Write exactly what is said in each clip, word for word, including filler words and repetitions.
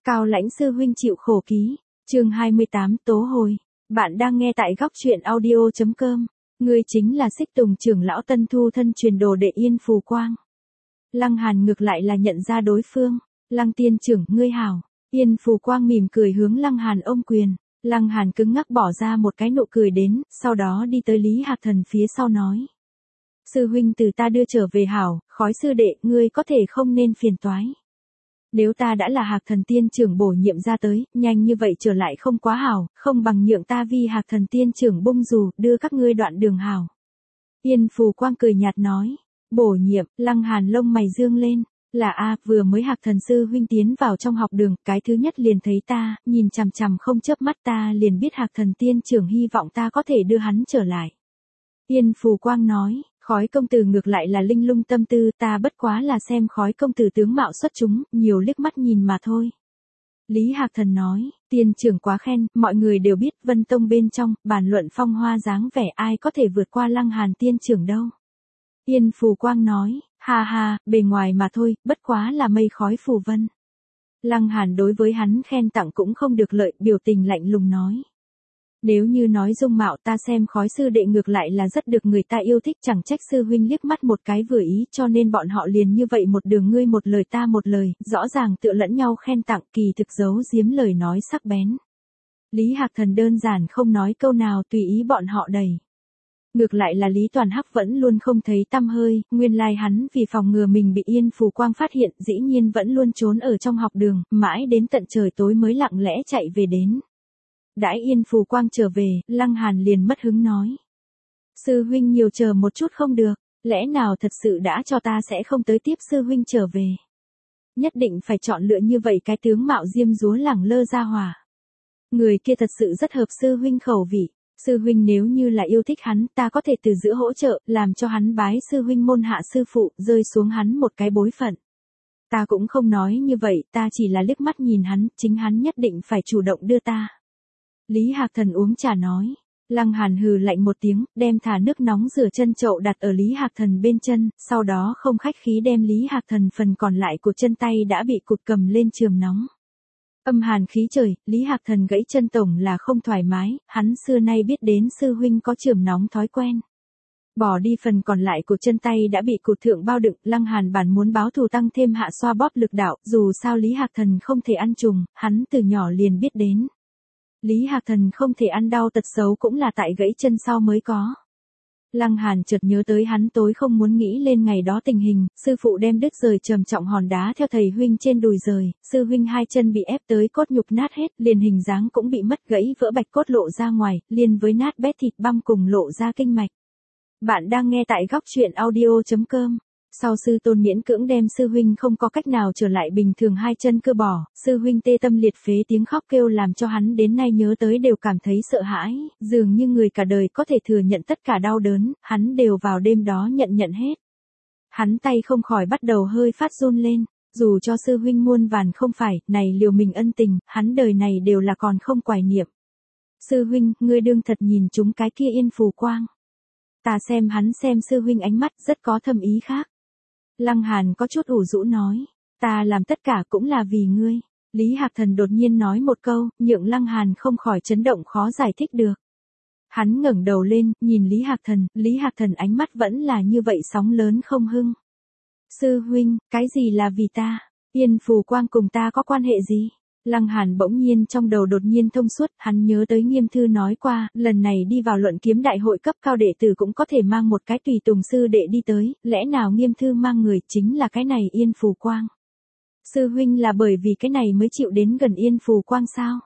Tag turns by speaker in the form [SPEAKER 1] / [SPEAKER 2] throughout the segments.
[SPEAKER 1] Cao Lãnh sư huynh chịu khổ ký, chương hai mươi tám tố hồi. Bạn đang nghe tại góc truyện audio chấm com. Ngươi chính là Xích Tùng trưởng lão Tân Thu thân truyền đồ đệ Yên Phù Quang. Lăng Hàn ngược lại là nhận ra đối phương. Lăng tiên trưởng, ngươi hảo. Yên Phù Quang mỉm cười hướng Lăng Hàn ôm quyền. Lăng Hàn cứng ngắc bỏ ra một cái nụ cười đến, sau đó đi tới Lý Hạc Thần phía sau nói. Sư huynh từ ta đưa trở về hảo, khói sư đệ, ngươi có thể không nên phiền toái. Nếu ta đã là Hạc Thần tiên trưởng bổ nhiệm ra tới, nhanh như vậy trở lại không quá hảo, không bằng nhượng ta vi Hạc Thần tiên trưởng bung dù, đưa các ngươi đoạn đường hảo. Yên Phù Quang cười nhạt nói, bổ nhiệm, Lăng Hàn lông mày dương lên, là a, vừa mới Hạc Thần sư huynh tiến vào trong học đường, cái thứ nhất liền thấy ta, nhìn chằm chằm không chớp mắt ta liền biết Hạc Thần tiên trưởng hy vọng ta có thể đưa hắn trở lại. Yên Phù Quang nói, khói công tử ngược lại là linh lung tâm tư, ta bất quá là xem khói công tử tướng mạo xuất chúng, nhiều liếc mắt nhìn mà thôi. Lý Hạc Thần nói, tiên trưởng quá khen, mọi người đều biết Vân Tông bên trong, bàn luận phong hoa dáng vẻ ai có thể vượt qua Lăng Hàn tiên trưởng đâu. Yên Phù Quang nói, ha ha, bề ngoài mà thôi, bất quá là mây khói phù vân. Lăng Hàn đối với hắn khen tặng cũng không được lợi, biểu tình lạnh lùng nói. Nếu như nói dung mạo ta xem khói sư đệ ngược lại là rất được người ta yêu thích, chẳng trách sư huynh liếc mắt một cái vừa ý, cho nên bọn họ liền như vậy một đường ngươi một lời ta một lời, rõ ràng tựa lẫn nhau khen tặng, kỳ thực giấu giếm lời nói sắc bén. Lý Hạc Thần đơn giản không nói câu nào, tùy ý bọn họ đẩy. Ngược lại là Lý Toàn Hắc vẫn luôn không thấy tăm hơi, nguyên lai hắn vì phòng ngừa mình bị Yên Phù Quang phát hiện, dĩ nhiên vẫn luôn trốn ở trong học đường, mãi đến tận trời tối mới lặng lẽ chạy về đến. Đãi Yên Phù Quang trở về, Lăng Hàn liền mất hứng nói. Sư huynh nhiều chờ một chút không được, lẽ nào thật sự đã cho ta sẽ không tới tiếp sư huynh trở về. Nhất định phải chọn lựa như vậy cái tướng mạo diêm dúa lẳng lơ ra hòa. Người kia thật sự rất hợp sư huynh khẩu vị, sư huynh nếu như là yêu thích hắn, ta có thể từ giữa hỗ trợ, làm cho hắn bái sư huynh môn hạ sư phụ, rơi xuống hắn một cái bối phận. Ta cũng không nói như vậy, ta chỉ là liếc mắt nhìn hắn, chính hắn nhất định phải chủ động đưa ta. Lý Hạc Thần uống trà nói. Lăng Hàn hừ lạnh một tiếng, đem thả nước nóng rửa chân chậu đặt ở Lý Hạc Thần bên chân, sau đó không khách khí đem Lý Hạc Thần phần còn lại của chân tay đã bị cụt cầm lên chườm nóng. Âm hàn khí trời, Lý Hạc Thần gãy chân tổng là không thoải mái, hắn xưa nay biết đến sư huynh có chườm nóng thói quen. Bỏ đi phần còn lại của chân tay đã bị cụt thượng bao đựng, Lăng Hàn bản muốn báo thù tăng thêm hạ xoa bóp lực đạo, dù sao Lý Hạc Thần không thể ăn trùng, hắn từ nhỏ liền biết đến. Lý Hạc Thần không thể ăn đau tật xấu cũng là tại gãy chân sau mới có. Lăng Hàn chợt nhớ tới hắn tối không muốn nghĩ lên ngày đó tình hình, sư phụ đem đứt rời trầm trọng hòn đá theo thầy huynh trên đùi rời, sư huynh hai chân bị ép tới cốt nhục nát hết, liền hình dáng cũng bị mất gãy vỡ bạch cốt lộ ra ngoài, liền với nát bét thịt băm cùng lộ ra kinh mạch. Bạn đang nghe tại góc truyện audio chấm com. Sau sư tôn miễn cưỡng đem sư huynh không có cách nào trở lại bình thường hai chân cơ bỏ, sư huynh tê tâm liệt phế tiếng khóc kêu làm cho hắn đến nay nhớ tới đều cảm thấy sợ hãi, dường như người cả đời có thể thừa nhận tất cả đau đớn, hắn đều vào đêm đó nhận nhận hết. Hắn tay không khỏi bắt đầu hơi phát run lên, dù cho sư huynh muôn vàn không phải, này liều mình ân tình, hắn đời này đều là còn không quài niệm. Sư huynh, ngươi đương thật nhìn chúng cái kia Yên Phù Quang. Ta xem hắn xem sư huynh ánh mắt rất có thâm ý khác. Lăng Hàn có chút ủ rũ nói, ta làm tất cả cũng là vì ngươi. Lý Hạc Thần đột nhiên nói một câu, nhượng Lăng Hàn không khỏi chấn động khó giải thích được. Hắn ngẩng đầu lên, nhìn Lý Hạc Thần, Lý Hạc Thần ánh mắt vẫn là như vậy sóng lớn không hưng. Sư huynh, cái gì là vì ta? Yên Phù Quang cùng ta có quan hệ gì? Lăng Hàn bỗng nhiên trong đầu đột nhiên thông suốt, hắn nhớ tới Nghiêm Thư nói qua, lần này đi vào luận kiếm đại hội cấp cao đệ tử cũng có thể mang một cái tùy tùng sư đệ đi tới, lẽ nào Nghiêm Thư mang người chính là cái này Yên Phù Quang? Sư huynh là bởi vì cái này mới chịu đến gần Yên Phù Quang sao?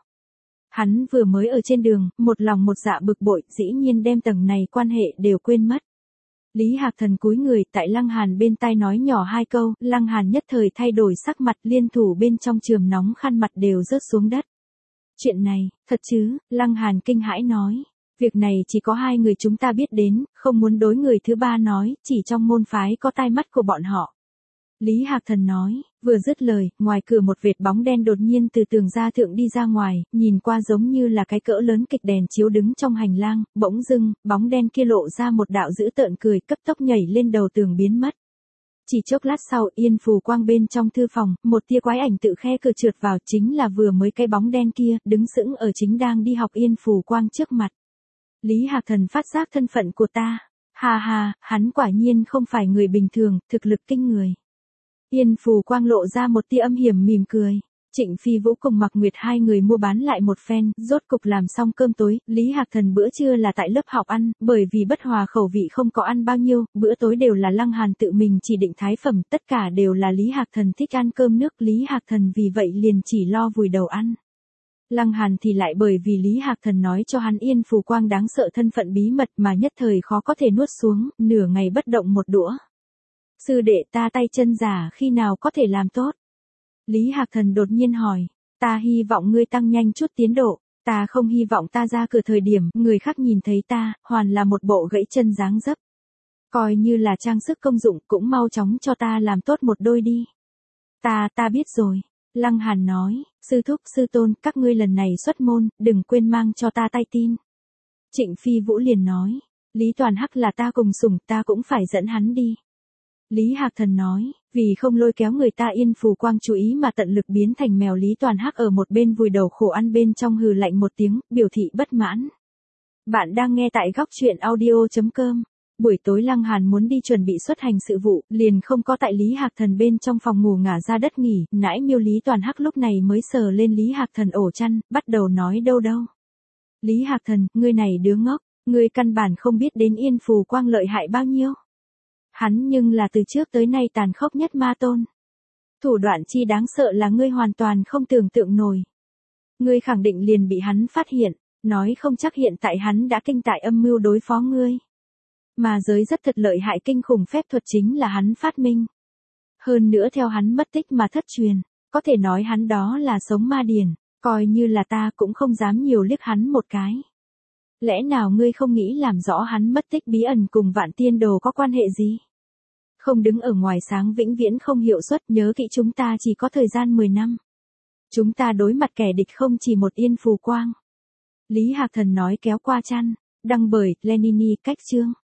[SPEAKER 1] Hắn vừa mới ở trên đường, một lòng một dạ bực bội, dĩ nhiên đem tầng này quan hệ đều quên mất. Lý Hạc Thần cúi người tại Lăng Hàn bên tai nói nhỏ hai câu, Lăng Hàn nhất thời thay đổi sắc mặt, liên thủ bên trong chườm nóng khăn mặt đều rớt xuống đất. Chuyện này, thật chứ? Lăng Hàn kinh hãi nói. Việc này chỉ có hai người chúng ta biết đến, không muốn đối người thứ ba nói, chỉ trong môn phái có tai mắt của bọn họ. Lý Hạc Thần nói, vừa dứt lời, ngoài cửa một vệt bóng đen đột nhiên từ tường ra thượng đi ra ngoài, nhìn qua giống như là cái cỡ lớn kịch đèn chiếu đứng trong hành lang, bỗng dưng, bóng đen kia lộ ra một đạo dữ tợn cười cấp tốc nhảy lên đầu tường biến mất. Chỉ chốc lát sau, Yên Phù Quang bên trong thư phòng, một tia quái ảnh tự khe cửa trượt vào, chính là vừa mới cái bóng đen kia, đứng sững ở chính đang đi học Yên Phù Quang trước mặt. Lý Hạc Thần phát giác thân phận của ta. Ha ha, hắn quả nhiên không phải người bình thường, thực lực kinh người. Yên Phù Quang lộ ra một tia âm hiểm mỉm cười. Trịnh Phi Vũ cùng Mạc Nguyệt hai người mua bán lại một phen, rốt cục làm xong cơm tối, Lý Hạc Thần bữa trưa là tại lớp học ăn, bởi vì bất hòa khẩu vị không có ăn bao nhiêu, bữa tối đều là Lăng Hàn tự mình chỉ định thái phẩm, tất cả đều là Lý Hạc Thần thích ăn cơm nước, Lý Hạc Thần vì vậy liền chỉ lo vùi đầu ăn. Lăng Hàn thì lại bởi vì Lý Hạc Thần nói cho hắn Yên Phù Quang đáng sợ thân phận bí mật mà nhất thời khó có thể nuốt xuống, nửa ngày bất động một đũa. Sư đệ ta tay chân giả khi nào có thể làm tốt? Lý Hạc Thần đột nhiên hỏi, ta hy vọng ngươi tăng nhanh chút tiến độ, ta không hy vọng ta ra cửa thời điểm, người khác nhìn thấy ta, hoàn là một bộ gãy chân dáng dấp. Coi như là trang sức công dụng cũng mau chóng cho ta làm tốt một đôi đi. Ta, ta biết rồi. Lăng Hàn nói, sư thúc sư tôn, các ngươi lần này xuất môn, đừng quên mang cho ta tay tin. Trịnh Phi Vũ liền nói, Lý Toàn Hắc là ta cùng sủng, ta cũng phải dẫn hắn đi. Lý Hạc Thần nói, vì không lôi kéo người ta Yên Phù Quang chú ý mà tận lực biến thành mèo, Lý Toàn Hắc ở một bên vùi đầu khổ ăn bên trong hừ lạnh một tiếng, biểu thị bất mãn. Bạn đang nghe tại góc truyện audio chấm com. Buổi tối Lăng Hàn muốn đi chuẩn bị xuất hành sự vụ, liền không có tại Lý Hạc Thần bên trong phòng ngủ ngả ra đất nghỉ, nãi miêu Lý Toàn Hắc lúc này mới sờ lên Lý Hạc Thần ổ chăn, bắt đầu nói đâu đâu. Lý Hạc Thần, ngươi này đứa ngốc, ngươi căn bản không biết đến Yên Phù Quang lợi hại bao nhiêu. Hắn nhưng là từ trước tới nay tàn khốc nhất ma tôn. Thủ đoạn chi đáng sợ là ngươi hoàn toàn không tưởng tượng nổi. Ngươi khẳng định liền bị hắn phát hiện, nói không chắc hiện tại hắn đã kinh tại âm mưu đối phó ngươi. Mà giới rất thật lợi hại kinh khủng phép thuật chính là hắn phát minh. Hơn nữa theo hắn mất tích mà thất truyền, có thể nói hắn đó là sống ma điển, coi như là ta cũng không dám nhiều liếc hắn một cái. Lẽ nào ngươi không nghĩ làm rõ hắn mất tích bí ẩn cùng Vạn Tiên Đồ có quan hệ gì? Không đứng ở ngoài sáng vĩnh viễn không hiệu suất, nhớ kỹ chúng ta chỉ có thời gian mười năm. Chúng ta đối mặt kẻ địch không chỉ một Yên Phù Quang. Lý Hạc Thần nói kéo qua chăn, đăng bởi Lenini cách chương.